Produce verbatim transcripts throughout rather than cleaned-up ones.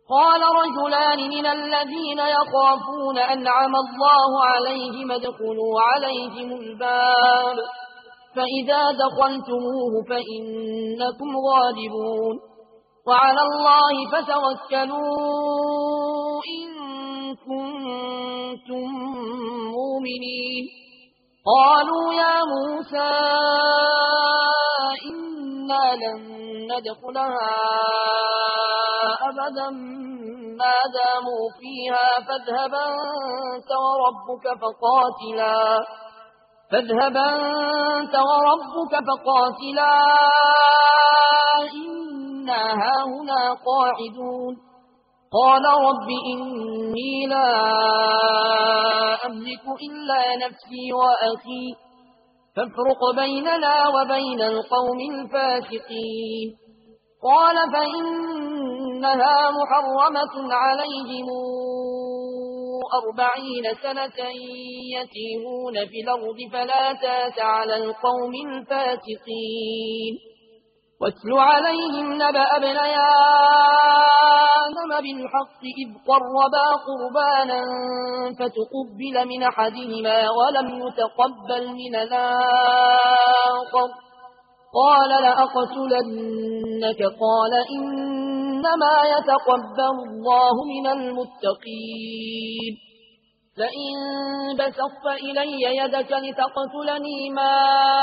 قال رجلان من الذين يخافون أنعم الله عليهم ادخلوا عليهم الباب فإذا دخلتموه فإنكم غالبون وعلى الله فتوكلوا إن كنتم مؤمنين قالوا يا موسى إنا لن ندخلها أبدا ما داموا فيها فاذهب أنت وربك فقاتلا فاذهب أنت وربك فقاتلا إنا هاهنا قاعدون قال رب إني لا أملك إلا نفسي وأخي فافرق بيننا وبين القوم الفاسقين قال فإنها محرمة عليهم أربعين سنة يتيهون في الأرض فلا تاس على القوم الفاسقين واتل عليهم نبأ ابني آدم بالحق إذ قربا قربانا فتقبل من أحدهما ولم يتقبل من الآخر قال لأقتلنك قال إنما يتقبل الله من المتقين لئن بسطت إلي يدك لتقتلني ما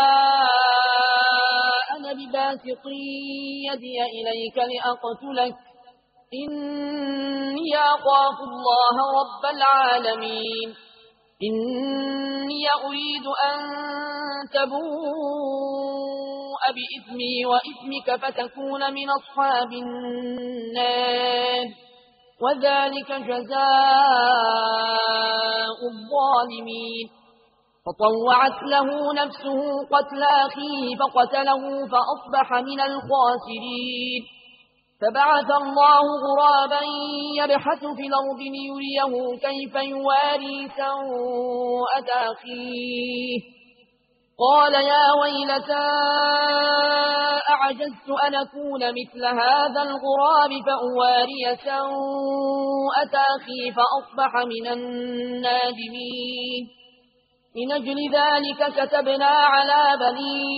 أنا بباسط يدي إليك لأقتلك إني أخاف الله رب العالمين إني أريد أن تبوء بإثمي وإثمك فتكون من أصحاب النار وذلك جزاء الظالمين فطوعت له نفسه قتل أخيه فقتله فأصبح من الخاسرين فبعث الله غرابا يبحث في الأرض ليريه كيف يواري سوءة أخيه قال يا ويلتى أعجزت أن أكون مثل هذا الغراب فأواري سوءة أخي فأصبح من النادمين من أجل ذلك كتبنا على بني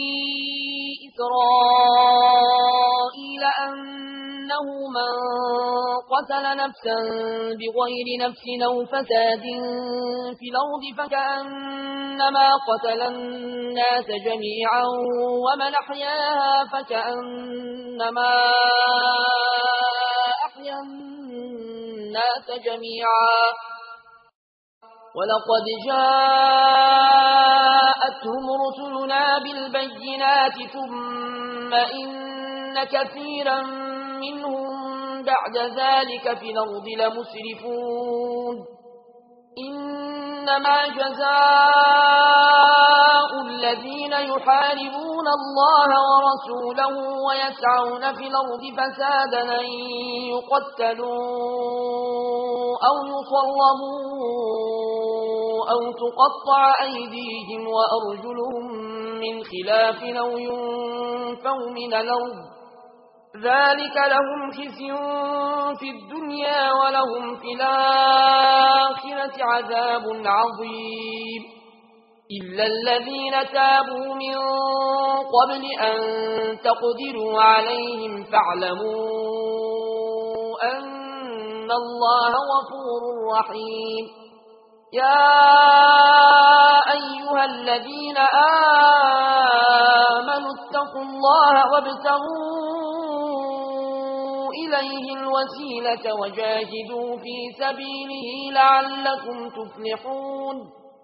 إسرائيل أنه من قتل نفسا بغير نفس أو فساد في الأرض فكأنما قتل الناس جميعا ومن أحياها فكأنما أحيا الناس جميعا ولقد جاءتهم رسلنا بالبينات ثم إن كثيرا منهم بعد ذلك في الأرض لمسرفون إنما جزاء الذين يحاربون الله ورسوله ويسعون في الأرض فسادا أن يقتلوا أو يصلبوا أو تقطع أيديهم وأرجلهم من خلاف أو ينفوا من الأرض ذلك لهم خزي في الدنيا ولهم في الآخرة عذاب عظيم إلا الذين تابوا من قبل أن تقدروا عليهم فاعلموا أن الله غفور رحيم يا أيها الذين آمنوا اتقوا الله وابتغوا إليه الوسيلة وجاهدوا في سبيله لعلكم تفلحون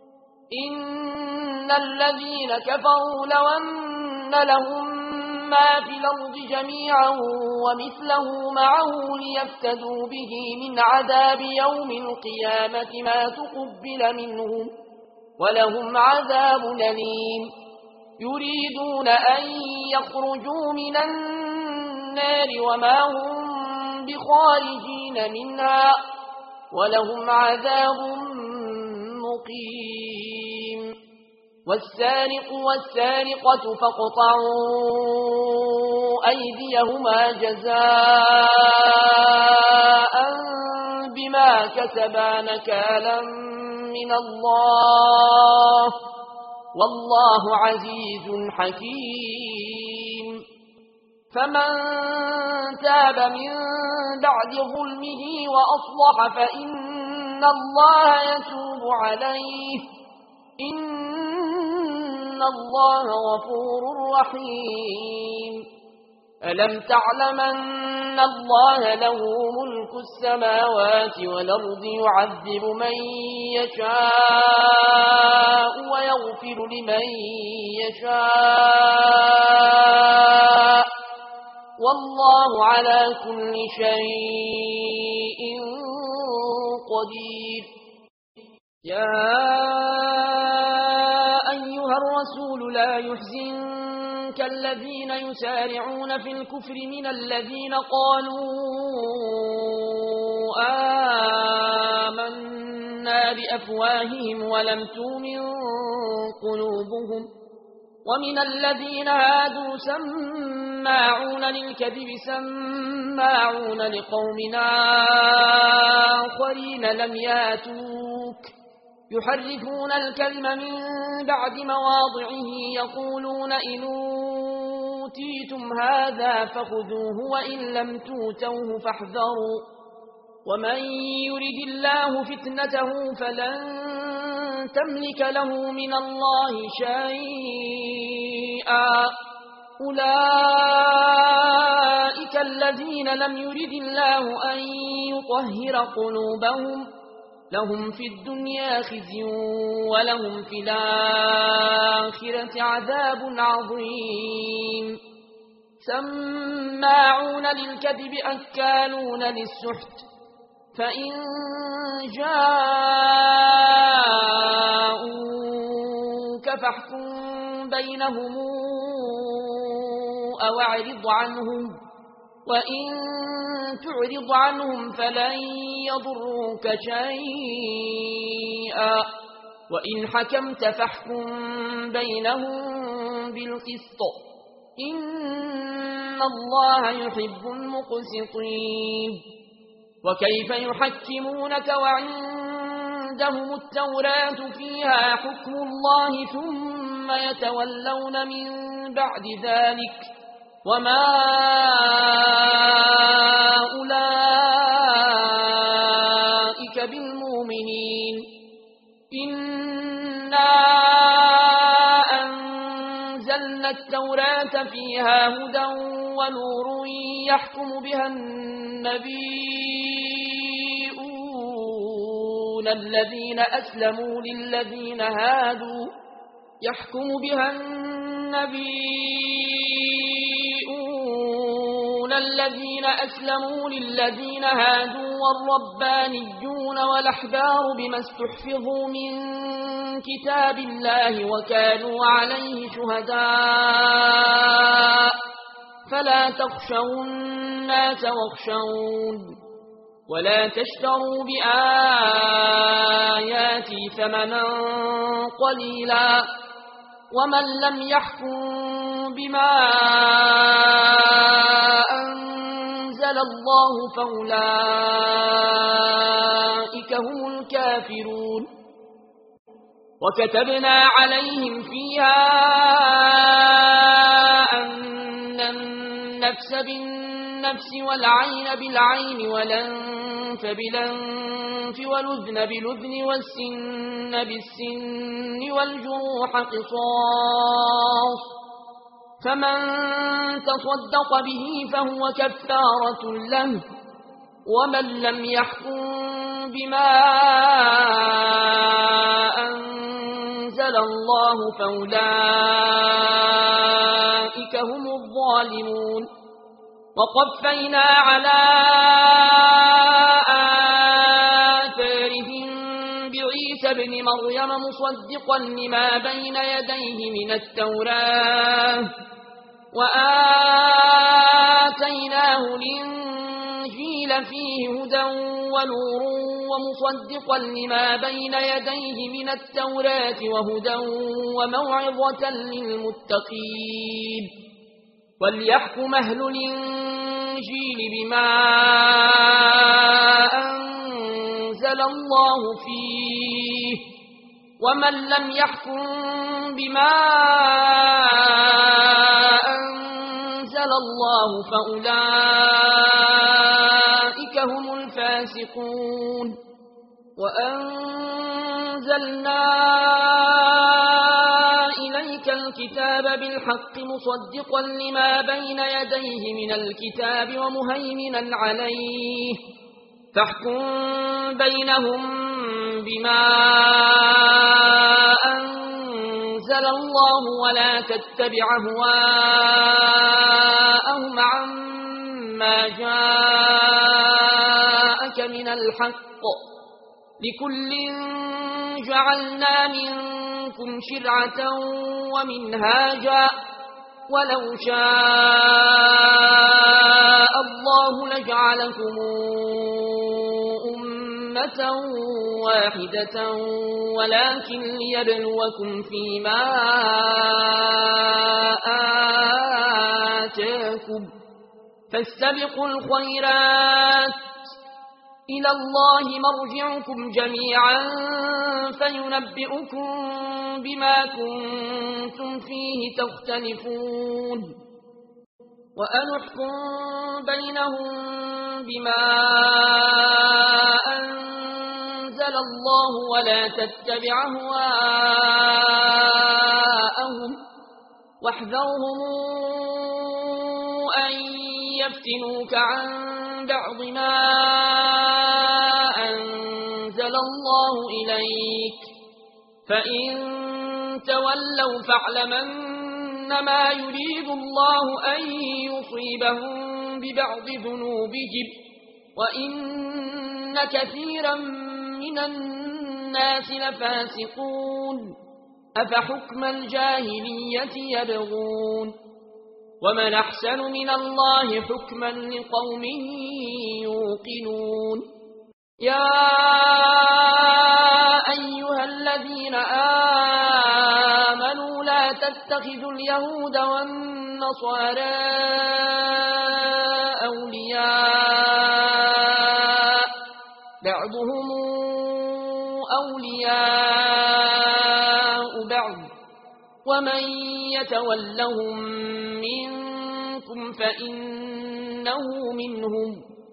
إن الذين كفروا لو أن لهم ما في الأرض جميعا ومثله معه ليفتدوا به من عذاب يوم القيامة ما تقبل منهم ولهم عذاب أليم يريدون أن يخرجوا من النار وما هم بخارجين منها ولهم عذاب مقيم والسارق والسارقة فاقطعوا أيديهما جزاء كسبا نكالا من الله والله عزيز حكيم فمن تاب من بعد ظلمه وأصلح فإن الله يتوب عليه إن الله غفور رحيم ألم تعلم أن الله له ملك السماوات والأرض يعذب من يشاء ويغفر لمن يشاء والله على كل شيء قدير يا أيها الرسول لا يحزنك الذين يسارعون في الكفر من الذين قالوا آمنا بأفواههم ولم تؤمن قلوبهم ومن الذين هادوا سماعون للكذب سماعون لقوم آخرين لم ياتوك يحرفون الكلم من بعد مواضعه يقولون إن أوتيتم هذا فخذوه وإن لم توتوه فاحذروا ومن يرد الله فتنته فلن تملك له من الله شيئا أولئك الذين لم يرد الله أن يطهر قلوبهم لهم في الدنيا خزي ولهم في الآخرة عذاب عظيم سماعون للكذب أكالون للسحت فإن جاءوك فاحكم بينهم أو اعرض عنهم وإن تعرض عنهم فلن يضروك شيئا وإن حكمت فاحكم بينهم بالقسط إن الله يحب المقسطين وكيف يحكمونك وعندهم التوراة فيها حكم الله ثم يتولون من بعد ذلك وما أولئك بالمؤمنين إنا أنزلنا التوراة فيها هدى ونور يحكم بها النبيون الذين أسلموا للذين هادوا يحكم بها النبيون الذين أسلموا للذين هادوا والربانيون والأحبار بما استحفظوا من كتاب الله وكانوا عليه شهداء فلا تخشوا الناس واخشون ولا تشتروا بآياتي ثمنا قليلا ومن لم يحكم بما أنزل الله فأولئك هم الكافرون وكتبنا عليهم فيها أن النفس بالنفس والعين بالعين والأنف بالأنف والأذن بالأذن والسن بالسن والجروح قصاص فمن تصدق به فهو كفارة له ومن لم يحكم بما أنزل الله فأولئك هم الظالمون وقفينا على آثارهم بعيسى ابن مريم مصدقا لما بين يديه من التوراة وآتيناه الإنجيل فيه هدى ونور ومصدقا لما بين يديه من التوراة وهدى وموعظة للمتقين وليحكم أهل الإنجيل بما أنزل أنزل الله فيه ومن لم يحكم بما أنزل الله فأولئك هم الفاسقون وأنزلنا إليك الكتاب بالحق مصدقا لما بين يديه من الكتاب ومهيمنا عليه فاحكم بينهم بما أنزل الله ولا تتبع أهواءهم عما جاءك من الحق لكل جعلنا منكم شرعة ومنهاجا ولو شاء الله لجعلكم أمة واحدة ولكن ليبلوكم فيما آتاكم فاستبقوا الخيرات إلى الله مرجعكم جميعا فينبئكم بما كنتم فيه تختلفون وأنحكم بينهم بما أنزل الله ولا تتبع أهواءهم واحذرهم أن يفتنوك عن بعض ما أنزل الله إليك فإن تولوا فاعلمنما يريد الله أن يصيبهم ببعض ذنوبهم وإن كثيرا من الناس لفاسقون أفحكم الجاهلية يبغون ومن أحسن من الله حكما لقوم يوقنون يا أيها الذين آمنوا لا تتخذوا اليهود والنصارى أولياء بعضهم أولياء بعض ومن يتولهم منكم فإنه منهم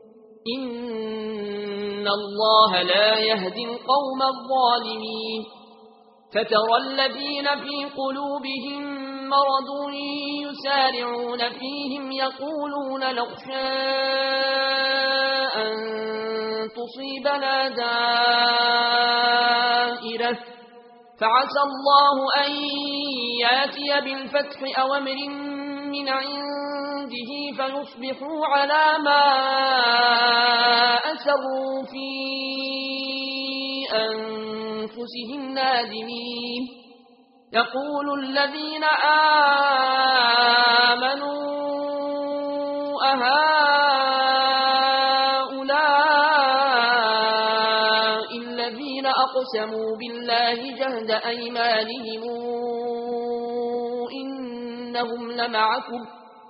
إن الله لا يهدي القوم الظالمين فترى الذين في قلوبهم مرض يسارعون فيهم يقولون نخشى أن تصيبنا دائرة فعسى الله أن ياتي بالفتح أو أمر من عنده فيصبحوا على ما أسروا في أنفسهم نادمين يقول الذين آمنوا أهؤلاء الذين أقسموا بالله جهد أيمانهم إنهم لمعكم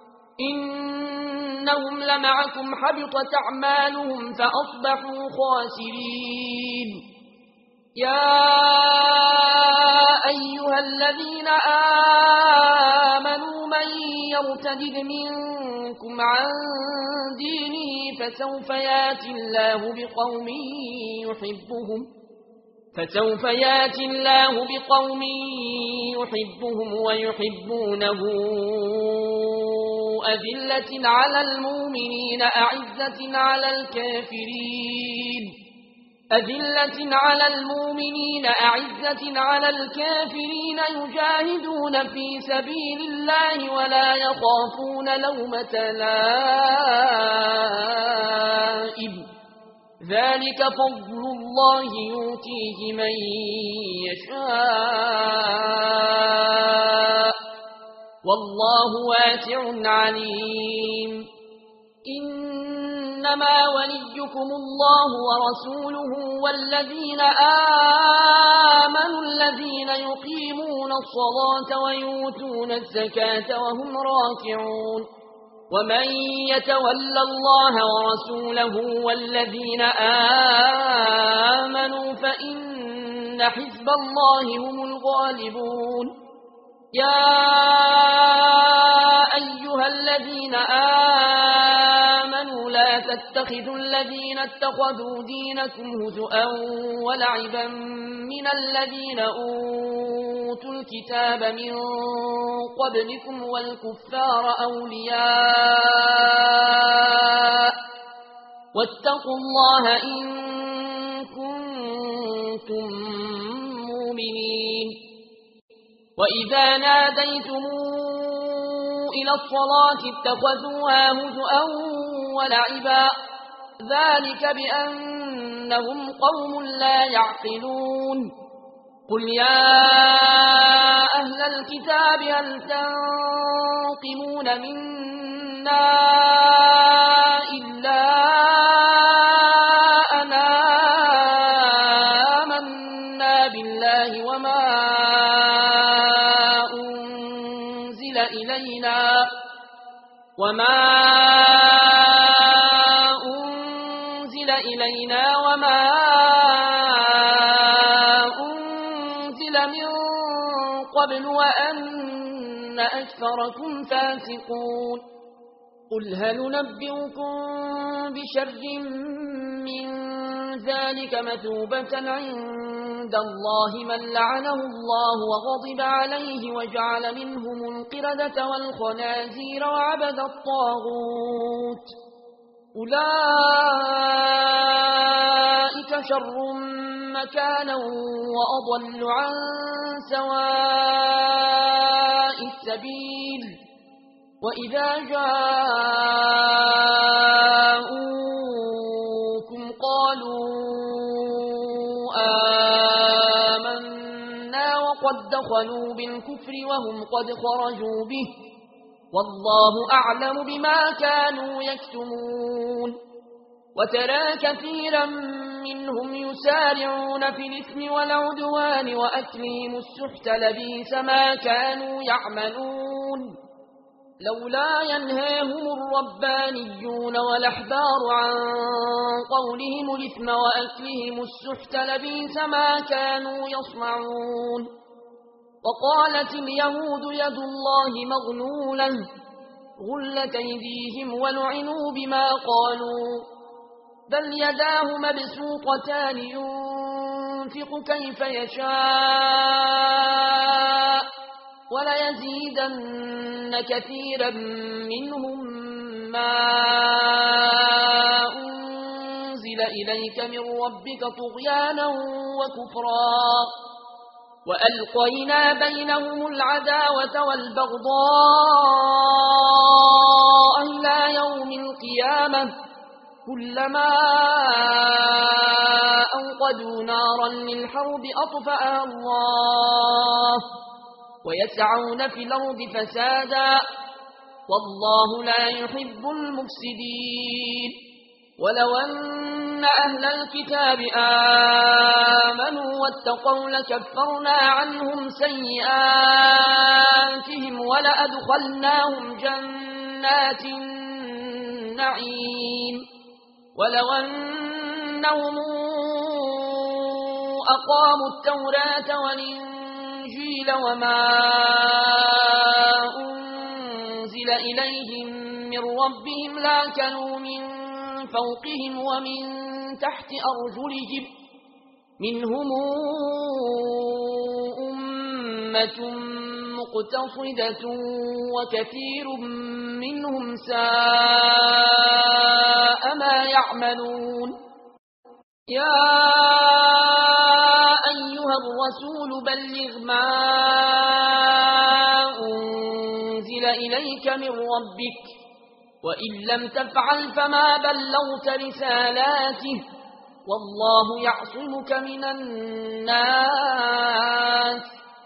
إنهم لمعكم حبطت أعمالهم فأصبحوا خاسرين يا أيها الذين آمنوا من يرتد منكم عن دينه فسوف ياتي الله بقوم يحبهم فسوف ياتي الله بقوم يحبهم ويحبونه أذلة على المؤمنين أعزة على الكافرين أذلة على المؤمنين أعزة على الكافرين يجاهدون في سبيل الله ولا يخافون لومة لائم ذلك فضل الله يؤتيه من يشاء والله واسع عليم إنما وليكم الله ورسوله والذين آمنوا الذين يقيمون الصلاة ويؤتون الزكاة وهم راكعون ومن يتول الله ورسوله والذين آمنوا فإن حزب الله هم الغالبون يا أيها الذين آمنوا لا تتخذوا الذين اتخذوا دينكم هزؤا ولعبا من الذين أوتوا الكتاب من قبلكم والكفار أولياء واتقوا الله إن كنتم مؤمنين وإذا ناديتم إلى الصلاة اتخذوها هزؤا ولعبا ذلك بأنهم قوم لا يعقلون قل يا أهل الكتاب هل تنقمون منا إلا أنا آمنا بالله وما أنزل إلينا وما أنزل إلينا وما أنزل من قبل وأن أكثركم فاسقون قل هل ننبئكم بشر من ذلك مثوبة عند الله من لعنه الله وغضب عليه وجعل منهم القردة والخنازير وعبد الطاغوت أولئك شر مكانا وأضل عن سواء السبيل وإذا جاءوكم قالوا آمنا وقد دخلوا بالكفر وهم قد خرجوا به والله أعلم بما كانوا يكتمون وترى كثيرا منهم يسارعون في الإثم والعدوان وأكلهم السحت لبئس ما كانوا يعملون لولا ينهاهم الربانيون والأحبار عن قولهم الإثم وأكلهم السحت لبئس ما كانوا يصنعون وقالت اليهود يد الله مغلولة غلت أيديهم ولعنوا بما قالوا بل يداه مبسوطتان ينفق كيف يشاء وليزيدن كثيرا منهم ما أنزل إليك من ربك طغيانا وكفرا وألقينا بينهم العداوة والبغضاء إلى يوم القيامة كلما أوقدوا نارا للحرب أطفأها الله ويسعون في الأرض فسادا والله لا يحب المفسدين ولو أن أهل الكتاب آمنوا واتقوا لكفرنا عنهم سيئاتهم ولأدخلناهم جنات النعيم ولو أنهم أقاموا التوراة والإنجيل وما أنزل إليهم من ربهم لأكلوا من فوقهم ومن تحت أرجلهم منهم أمة مقتصدة وكثير منهم ساء ما يعملون يا أيها الرسول بلغ ما أنزل إليك من ربك وإن لم تفعل فما بلغت رسالاته والله يعصمك من الناس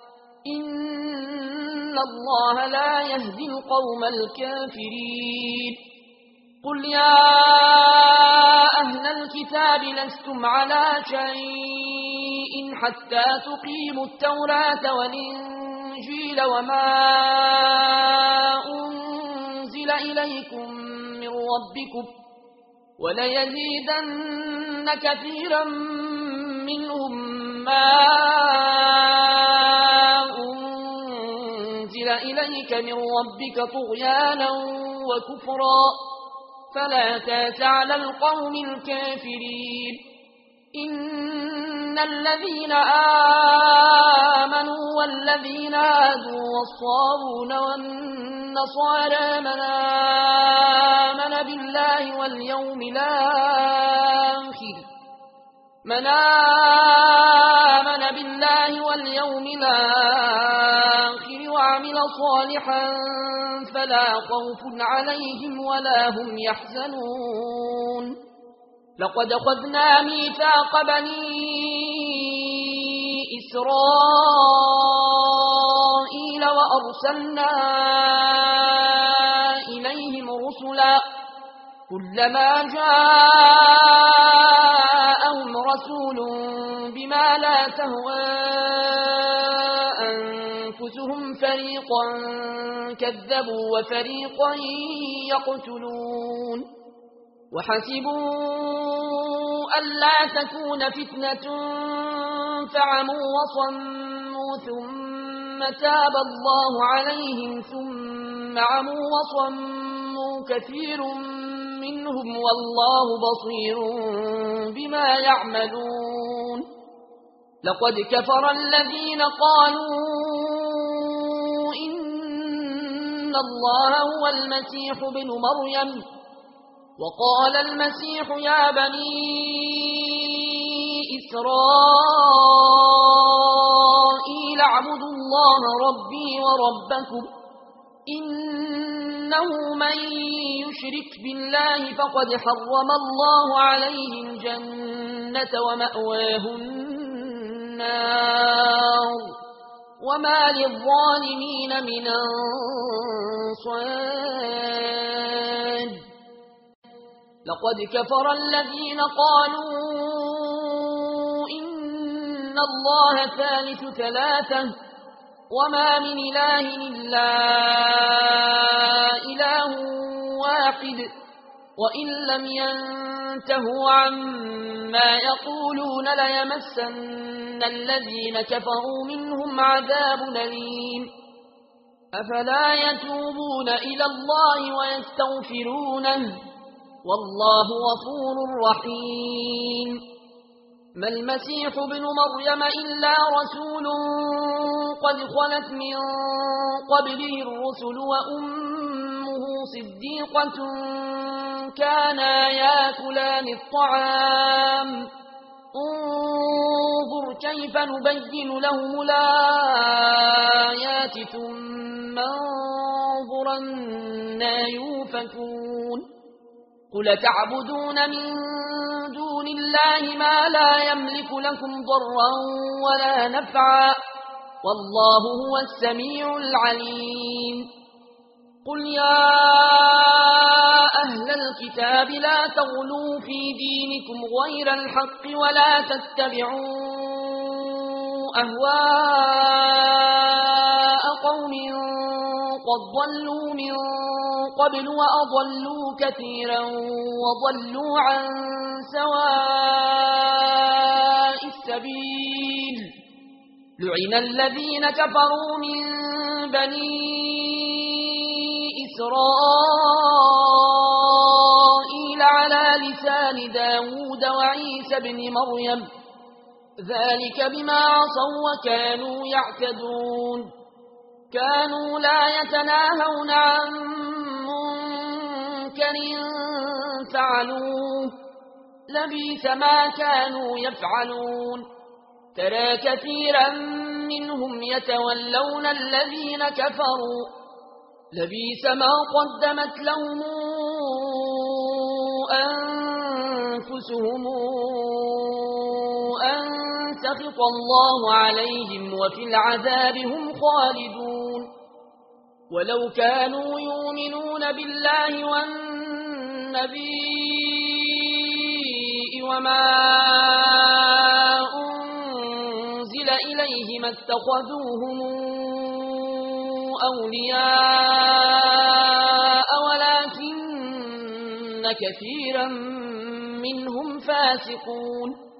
إن الله لا يهدي القوم الكافرين قل يا أهل الكتاب لستم على شيء حتى تقيموا التوراة والإنجيل وما أنزل إليكم من ربكم وليزيدن كثيرا منهم ما أنزل إليك من ربك طغيانا وكفرا فلا تأس على القوم الكافرين إن الذين آمنوا والذين هادوا والصابون والنصارى من آمن بالله واليوم الآخر من آمن بالله واليوم الآخر وعمل صالحا فلا خوف عليهم ولا هم يحزنون لقد أخذنا ميثاق بني إسرائيل وأرسلنا إليهم رسلا كلما جاءهم رسول بما لا تهوى أنفسهم فريقا كذبوا وفريقا يقتلون وحسبوا ألا تكون فتنة فعموا وصموا ثم تاب الله عليهم ثم عموا وصموا كثير منهم والله بصير بما يعملون لقد كفر الذين قالوا إن الله هو المسيح بن مريم وقال المسيح يا بني إسرائيل اعبدوا الله ربي وربكم إنه من يشرك بالله فقد حرم الله عليه الجنة ومأواه النار وما للظالمين من أنصار لقد كفر الذين قالوا إن الله ثالث ثلاثة وما من إله إلا إله واحد وإن لم ينتهوا عما يقولون ليمسن الذين كفروا منهم عذاب أليم أفلا يتوبون إلى الله ويستغفرونه والله غفور رحيم ما المسيح ابن مريم إلا رسول قد خلت من قبله الرسل وأمه صديقة كانا ياكلان الطعام انظر كيف نبين لهم الآيات ثم انظر أنى يؤفكون قل تعبدون من دون الله ما لا يملك لكم ضرا ولا نفعا والله هو السميع العليم قل يا أهل الكتاب لا تغلوا في دينكم غير الحق ولا تتبعوا أهواء قوم قد ضلوا من قبل وأضلوا كثيرا وضلوا عن سواء السبيل لعن الذين كفروا من بني إسرائيل على لسان داود وعيسى بن مريم ذلك بما عصوا وكانوا يعتدون كانوا لا يتناهون عن منكر فعلوه لبئس ما كانوا يفعلون ترى كثيرا منهم يتولون الذين كفروا لبئس ما قدمت لهم أنفسهم أن سخط الله عليهم وفي العذاب هم خالدون ولو كانوا يؤمنون بالله والنبي وما أنزل إليه ما اتخذوهم أولياء ولكن كثيرا منهم فاسقون